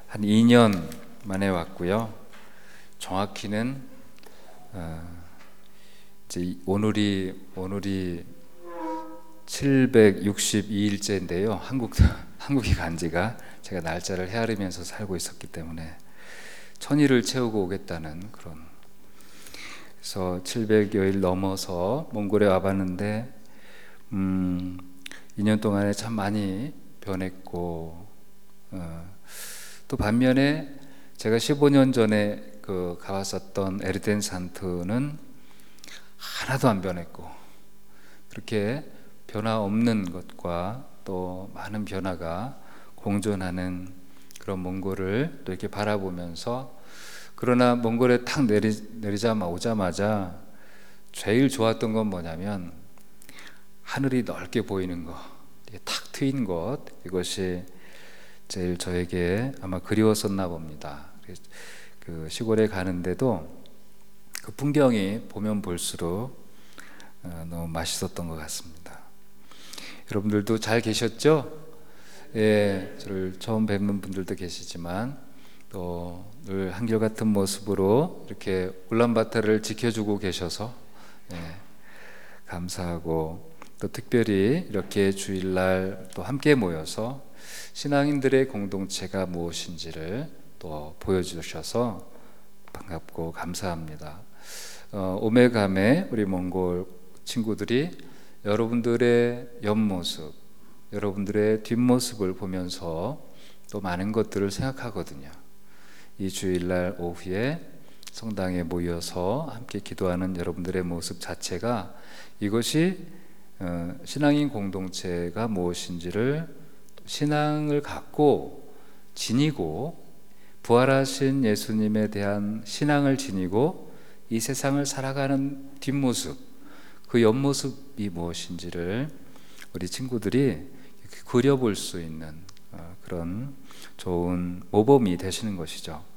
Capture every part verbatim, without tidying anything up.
한 이 년 만에 왔고요. 정확히는 어, 이제 오늘이 오늘이 칠백육십이 일째인데요. 한국 한국에 간 지가 제가 날짜를 헤아리면서 살고 있었기 때문에 천일을 채우고 오겠다는 그런, 그래서 칠백여 일 넘어서 몽골에 와봤는데 음, 이 년 동안에 참 많이 변했고, 어, 또 반면에 제가 십오 년 전에 그 가봤었던 에르덴 산트는 하나도 안 변했고, 그렇게 변화 없는 것과 또 많은 변화가 공존하는 그런 몽골을 또 이렇게 바라보면서, 그러나 몽골에 탁 내리, 내리자마 오자마자 제일 좋았던 건 뭐냐면 하늘이 넓게 보이는 것, 탁 트인 것, 이것이 제일 저에게 아마 그리웠었나 봅니다. 그 시골에 가는데도 그 풍경이 보면 볼수록 너무 맛있었던 것 같습니다. 여러분들도 잘 계셨죠? 예, 저를 처음 뵙는 분들도 계시지만 또 늘 한결같은 모습으로 이렇게 울란바토르를 지켜주고 계셔서 예, 감사하고, 또 특별히 이렇게 주일날 또 함께 모여서 신앙인들의 공동체가 무엇인지를 또 보여주셔서 반갑고 감사합니다. 어, 오메감의 우리 몽골 친구들이 여러분들의 옆모습, 여러분들의 뒷모습을 보면서 또 많은 것들을 생각하거든요. 이 주일날 오후에 성당에 모여서 함께 기도하는 여러분들의 모습 자체가, 이것이 어, 신앙인 공동체가 무엇인지를, 신앙을 갖고 지니고 부활하신 예수님에 대한 신앙을 지니고 이 세상을 살아가는 뒷모습, 그 옆모습이 무엇인지를 우리 친구들이 그려볼 수 있는 그런 좋은 모범이 되시는 것이죠.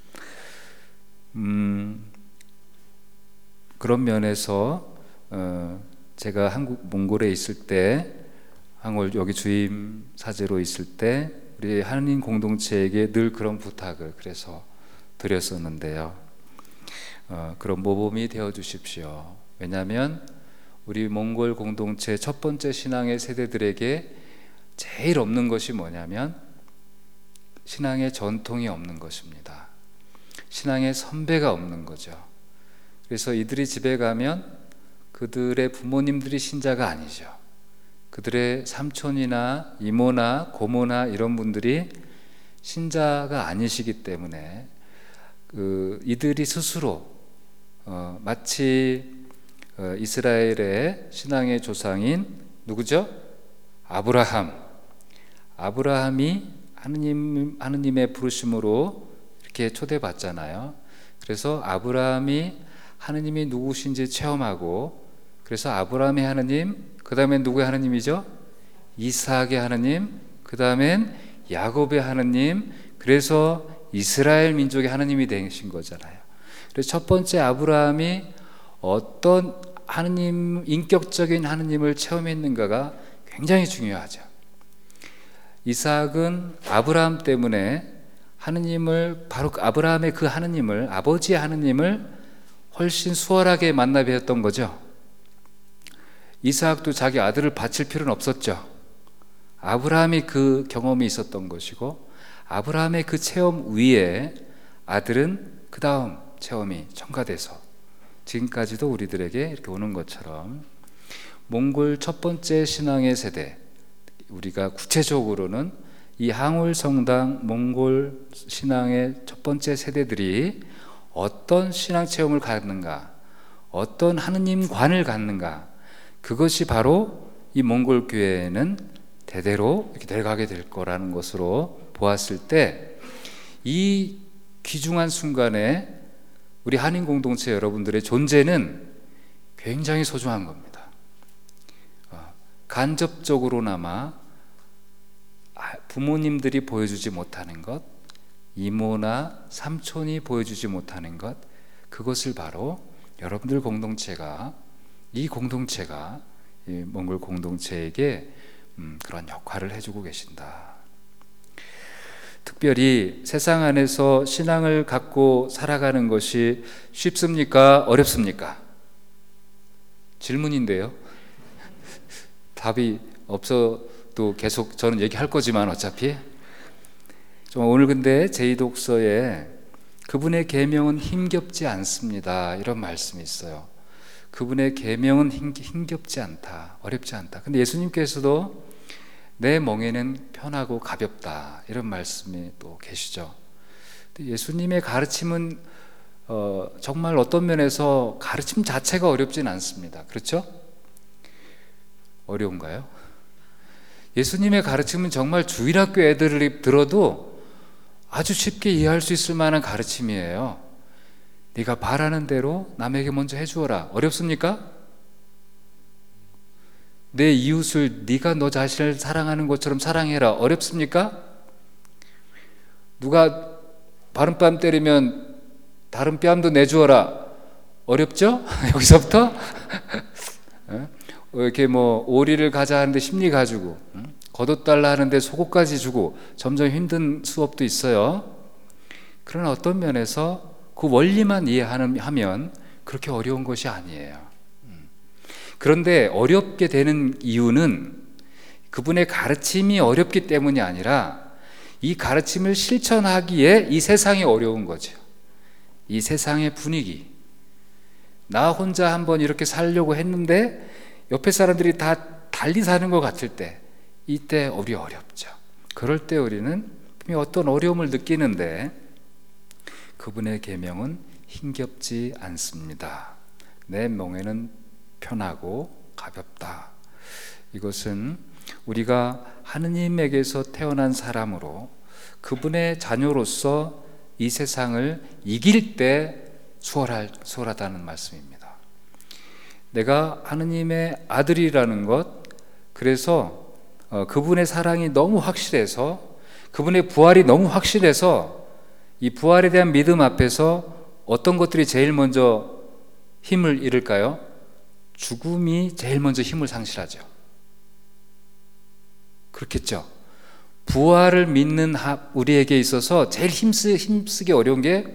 음, 그런 면에서 어, 제가 한국 몽골에 있을 때, 한국 여기 주임 사제로 있을 때 우리 하느님 공동체에게 늘 그런 부탁을 그래서 드렸었는데요. 어, 그런 모범이 되어 주십시오. 왜냐하면 우리 몽골 공동체 첫 번째 신앙의 세대들에게 제일 없는 것이 뭐냐면 신앙의 전통이 없는 것입니다. 신앙의 선배가 없는 거죠. 그래서 이들이 집에 가면 그들의 부모님들이 신자가 아니죠. 그들의 삼촌이나 이모나 고모나 이런 분들이 신자가 아니시기 때문에 그 이들이 스스로 어, 마치 어, 이스라엘의 신앙의 조상인 누구죠? 아브라함. 아브라함이 하느님, 하느님의 부르심으로 이렇게 초대받잖아요. 그래서 아브라함이 하느님이 누구신지 체험하고, 그래서 아브라함의 하느님, 그 다음엔 누구의 하느님이죠? 이삭의 하느님, 그 다음엔 야곱의 하느님, 그래서 이스라엘 민족의 하느님이 되신 거잖아요. 그래서 첫 번째 아브라함이 어떤 하느님, 인격적인 하느님을 체험했는가가 굉장히 중요하죠. 이삭은 아브라함 때문에 하느님을, 바로 아브라함의 그 하느님을, 아버지의 하느님을 훨씬 수월하게 만나 뵈었던 거죠. 이삭도 자기 아들을 바칠 필요는 없었죠. 아브라함이 그 경험이 있었던 것이고, 아브라함의 그 체험 위에 아들은 그 다음 체험이 첨가돼서 지금까지도 우리들에게 이렇게 오는 것처럼, 몽골 첫 번째 신앙의 세대, 우리가 구체적으로는 이 항울성당 몽골 신앙의 첫 번째 세대들이 어떤 신앙 체험을 갖는가, 어떤 하느님관을 갖는가, 그것이 바로 이 몽골 교회에는 대대로 이렇게 내려가게 될 거라는 것으로 보았을 때, 이 귀중한 순간에 우리 한인 공동체 여러분들의 존재는 굉장히 소중한 겁니다. 간접적으로나마 부모님들이 보여주지 못하는 것, 이모나 삼촌이 보여주지 못하는 것, 그것을 바로 여러분들 공동체가, 이 공동체가 이 몽골 공동체에게 음, 그런 역할을 해주고 계신다. 특별히 세상 안에서 신앙을 갖고 살아가는 것이 쉽습니까? 어렵습니까? 질문인데요. 답이 없어도 계속 저는 얘기할 거지만 어차피 좀 오늘 근데 제이독서에 그분의 계명은 힘겹지 않습니다, 이런 말씀이 있어요. 그분의 계명은 힘겹지 않다, 어렵지 않다. 근데 예수님께서도 내 멍에는 편하고 가볍다, 이런 말씀이 또 계시죠. 예수님의 가르침은 어, 정말 어떤 면에서 가르침 자체가 어렵진 않습니다. 그렇죠? 어려운가요? 예수님의 가르침은 정말 주일학교 애들이 들어도 아주 쉽게 이해할 수 있을 만한 가르침이에요. 네가 바라는 대로 남에게 먼저 해주어라. 어렵습니까? 내 이웃을 네가 너 자신을 사랑하는 것처럼 사랑해라. 어렵습니까? 누가 바른뺨 때리면 다른 뺨도 내주어라. 어렵죠? 여기서부터 이렇게 뭐 오리를 가자 하는데 십리 가지고, 겉옷달라 하는데 속옷까지 주고, 점점 힘든 수업도 있어요. 그러나 어떤 면에서 그 원리만 이해하면 그렇게 어려운 것이 아니에요. 그런데 어렵게 되는 이유는 그분의 가르침이 어렵기 때문이 아니라 이 가르침을 실천하기에 이 세상이 어려운 거죠. 이 세상의 분위기, 나 혼자 한번 이렇게 살려고 했는데 옆에 사람들이 다 달리 사는 것 같을 때, 이때 우리 어렵죠. 그럴 때 우리는 어떤 어려움을 느끼는데 그분의 계명은 힘겹지 않습니다. 내 멍에는 편하고 가볍다. 이것은 우리가 하느님에게서 태어난 사람으로 그분의 자녀로서 이 세상을 이길 때 수월할, 수월하다는 말씀입니다. 내가 하느님의 아들이라는 것, 그래서 어, 그분의 사랑이 너무 확실해서, 그분의 부활이 너무 확실해서 이 부활에 대한 믿음 앞에서 어떤 것들이 제일 먼저 힘을 잃을까요? 죽음이 제일 먼저 힘을 상실하죠. 그렇겠죠. 부활을 믿는 우리에게 있어서 제일 힘쓰, 힘쓰기 어려운 게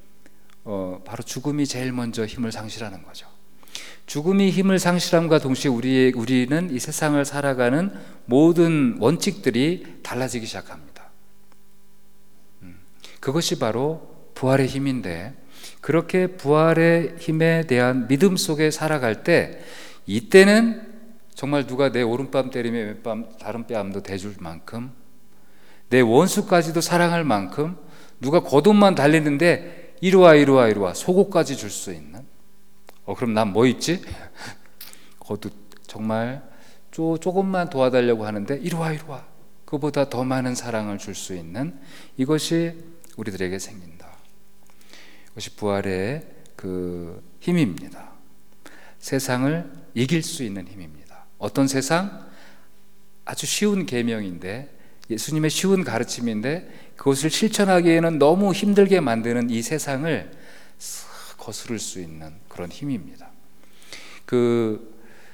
어, 바로 죽음이 제일 먼저 힘을 상실하는 거죠. 죽음이 힘을 상실함과 동시에 우리, 우리는 이 세상을 살아가는 모든 원칙들이 달라지기 시작합니다. 음, 그것이 바로 부활의 힘인데, 그렇게 부활의 힘에 대한 믿음 속에 살아갈 때, 이때는 정말 누가 내 오른뺨 때리면 왼뺨 다른 뺨도 대줄 만큼, 내 원수까지도 사랑할 만큼, 누가 겉옷만 달리는데 이리와 이리와 이리와 속옷까지 줄 수 있는, 어 그럼 난 뭐 입지? 겉옷 정말 쪼, 조금만 도와달라고 하는데 이리와 이리와, 그보다 더 많은 사랑을 줄 수 있는, 이것이 우리들에게 생긴다. 이것이 부활의 그 힘입니다. 세상을 이길 수 있는 힘입니다. 어떤 세상? 아주 쉬운 계명인데, 예수님의 쉬운 가르침인데 그것을 실천하기에는 너무 힘들게 만드는 이 세상을 거스를 수 있는 그런 힘입니다. 그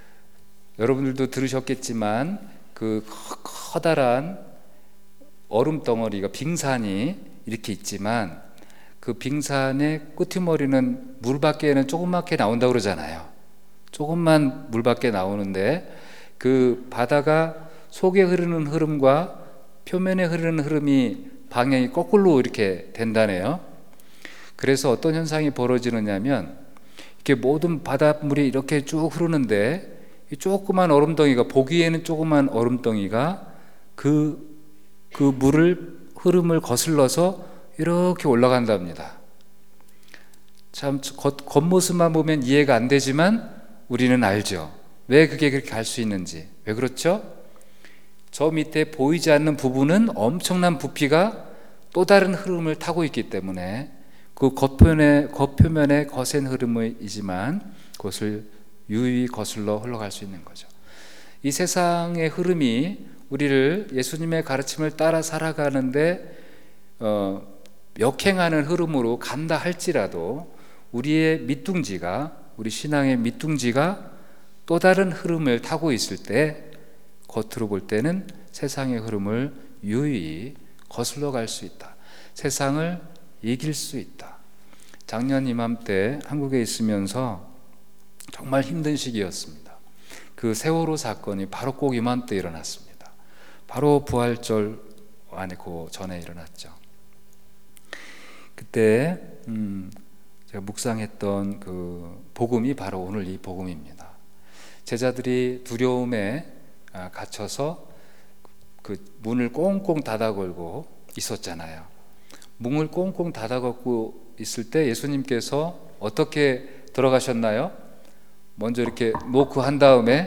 여러분들도 들으셨겠지만 그 커다란 얼음 덩어리가, 빙산이 이렇게 있지만 그 빙산의 끄트머리는 물 밖에는 조그맣게 나온다고 그러잖아요. 조금만 물 밖에 나오는데 그 바다가 속에 흐르는 흐름과 표면에 흐르는 흐름이 방향이 거꾸로 이렇게 된다네요. 그래서 어떤 현상이 벌어지느냐면, 이렇게 모든 바닷물이 이렇게 쭉 흐르는데 이 조그만 얼음덩이가, 보기에는 조그만 얼음덩이가 그, 그 물을, 흐름을 거슬러서 이렇게 올라간답니다. 참 겉, 겉모습만 보면 이해가 안 되지만 우리는 알죠. 왜 그게 그렇게 갈 수 있는지. 왜 그렇죠? 저 밑에 보이지 않는 부분은 엄청난 부피가 또 다른 흐름을 타고 있기 때문에 그 겉표면에, 겉표면에 거센 흐름이지만 그것을 유유히 거슬러 흘러갈 수 있는 거죠. 이 세상의 흐름이 우리를 예수님의 가르침을 따라 살아가는데 어, 역행하는 흐름으로 간다 할지라도 우리의 밑둥지가, 우리 신앙의 밑둥지가 또 다른 흐름을 타고 있을 때 겉으로 볼 때는 세상의 흐름을 유유히 거슬러 갈 수 있다. 세상을 이길 수 있다. 작년 이맘때 한국에 있으면서 정말 힘든 시기였습니다. 그 세월호 사건이 바로 꼭 이맘때 일어났습니다. 바로 부활절 안에 그 전에 일어났죠. 그때 음, 제가 묵상했던 그 복음이 바로 오늘 이 복음입니다. 제자들이 두려움에 갇혀서 그 문을 꽁꽁 닫아 걸고 있었잖아요. 문을 꽁꽁 닫아 걸고 있을 때 예수님께서 어떻게 들어가셨나요? 먼저 이렇게 노크 한 다음에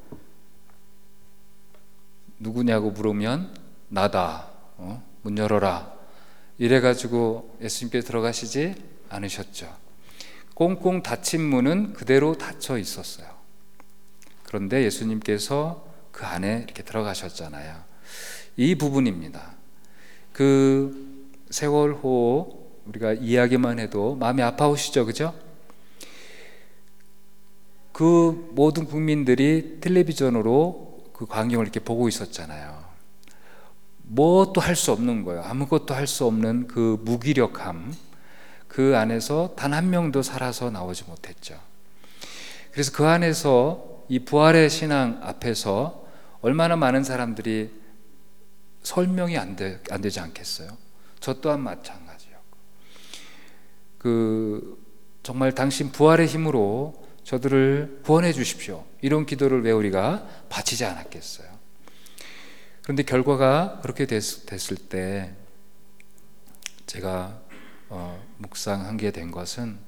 누구냐고 물으면 나다. 어? 문 열어라. 이래가지고 예수님께서 들어가시지 않으셨죠. 꽁꽁 닫힌 문은 그대로 닫혀 있었어요. 그런데 예수님께서 그 안에 이렇게 들어가셨잖아요. 이 부분입니다. 그 세월호 우리가 이야기만 해도 마음이 아파오시죠, 그죠? 그 모든 국민들이 텔레비전으로 그 광경을 이렇게 보고 있었잖아요. 뭣도 할 수 없는 거예요. 아무것도 할 수 없는 그 무기력함, 그 안에서 단 한 명도 살아서 나오지 못했죠. 그래서 그 안에서 이 부활의 신앙 앞에서 얼마나 많은 사람들이 설명이 안, 되, 안 되지 않겠어요? 저 또한 마찬가지였고, 그 정말 당신 부활의 힘으로 저들을 구원해 주십시오. 이런 기도를 왜 우리가 바치지 않았겠어요? 그런데 결과가 그렇게 됐, 됐을 때 제가 어, 묵상하게 된 것은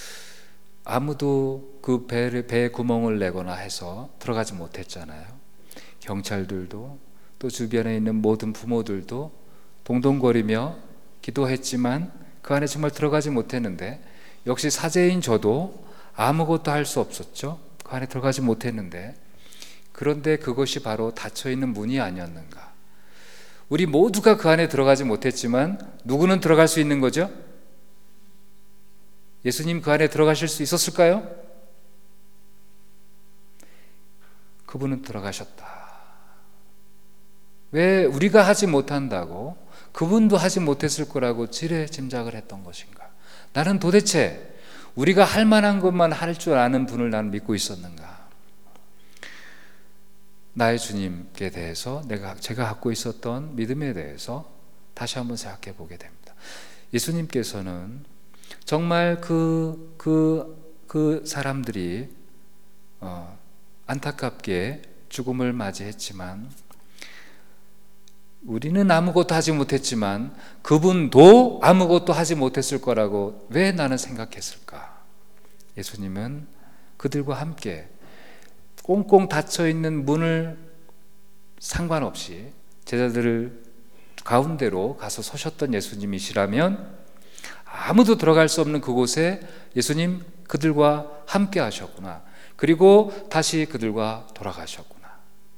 아무도 그 배에, 배에 구멍을 내거나 해서 들어가지 못했잖아요. 경찰들도 또 주변에 있는 모든 부모들도 동동거리며 기도했지만 그 안에 정말 들어가지 못했는데, 역시 사제인 저도 아무것도 할 수 없었죠. 그 안에 들어가지 못했는데, 그런데 그것이 바로 닫혀있는 문이 아니었는가. 우리 모두가 그 안에 들어가지 못했지만 누구는 들어갈 수 있는 거죠? 예수님 그 안에 들어가실 수 있었을까요? 그분은 들어가셨다. 왜 우리가 하지 못한다고 그분도 하지 못했을 거라고 지레 짐작을 했던 것인가? 나는 도대체 우리가 할 만한 것만 할 줄 아는 분을 나는 믿고 있었는가? 나의 주님께 대해서 내가 제가 갖고 있었던 믿음에 대해서 다시 한번 생각해 보게 됩니다. 예수님께서는 정말 그, 그, 그 사람들이 어, 안타깝게 죽음을 맞이했지만, 우리는 아무것도 하지 못했지만 그분도 아무것도 하지 못했을 거라고 왜 나는 생각했을까? 예수님은 그들과 함께 꽁꽁 닫혀있는 문을 상관없이 제자들을 가운데로 가서 서셨던 예수님이시라면 아무도 들어갈 수 없는 그곳에 예수님 그들과 함께 하셨구나. 그리고 다시 그들과 돌아가셨구나.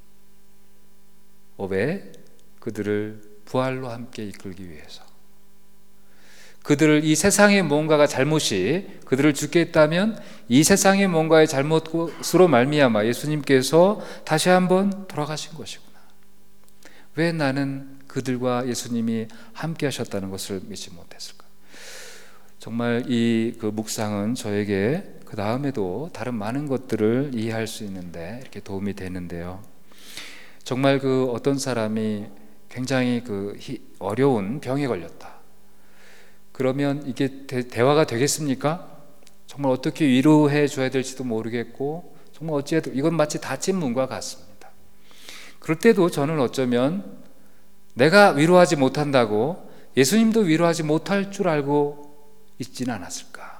왜? 그들을 부활로 함께 이끌기 위해서. 그들을 이 세상의 뭔가가 잘못이 그들을 죽게 했다면 이 세상의 뭔가의 잘못으로 말미암아 예수님께서 다시 한번 돌아가신 것이구나. 왜 나는 그들과 예수님이 함께 하셨다는 것을 믿지 못했을까? 정말 이 그 묵상은 저에게 그 다음에도 다른 많은 것들을 이해할 수 있는데 이렇게 도움이 되는데요. 정말 그 어떤 사람이 굉장히 그 어려운 병에 걸렸다. 그러면 이게 대, 대화가 되겠습니까? 정말 어떻게 위로해 줘야 될지도 모르겠고, 정말 어찌해도 이건 마치 닫힌 문과 같습니다. 그럴 때도 저는 어쩌면 내가 위로하지 못한다고 예수님도 위로하지 못할 줄 알고 있지는 않았을까.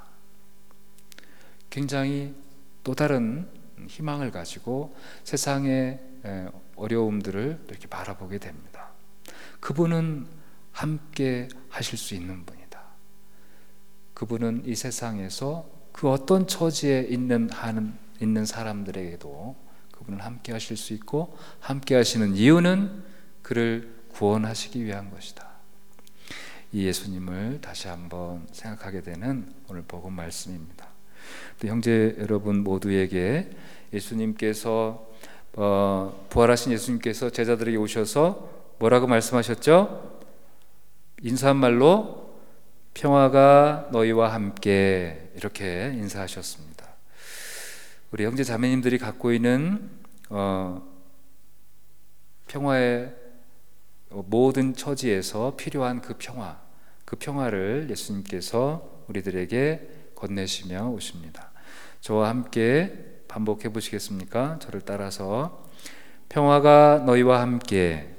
굉장히 또 다른 희망을 가지고 세상의 어려움들을 이렇게 바라보게 됩니다. 그분은 함께 하실 수 있는 분이다. 그분은 이 세상에서 그 어떤 처지에 있는, 하는, 있는 사람들에게도 그분은 함께 하실 수 있고, 함께 하시는 이유는 그를 구원하시기 위한 것이다. 이 예수님을 다시 한번 생각하게 되는 오늘 복음 말씀입니다. 또 형제 여러분 모두에게 예수님께서 어, 부활하신 예수님께서 제자들에게 오셔서 뭐라고 말씀하셨죠? 인사한 말로 평화가 너희와 함께 이렇게 인사하셨습니다. 우리 형제 자매님들이 갖고 있는 어, 평화의 모든 처지에서 필요한 그 평화, 그 평화를 예수님께서 우리들에게 건네시며 오십니다. 저와 함께 반복해 보시겠습니까? 저를 따라서 평화가 너희와 함께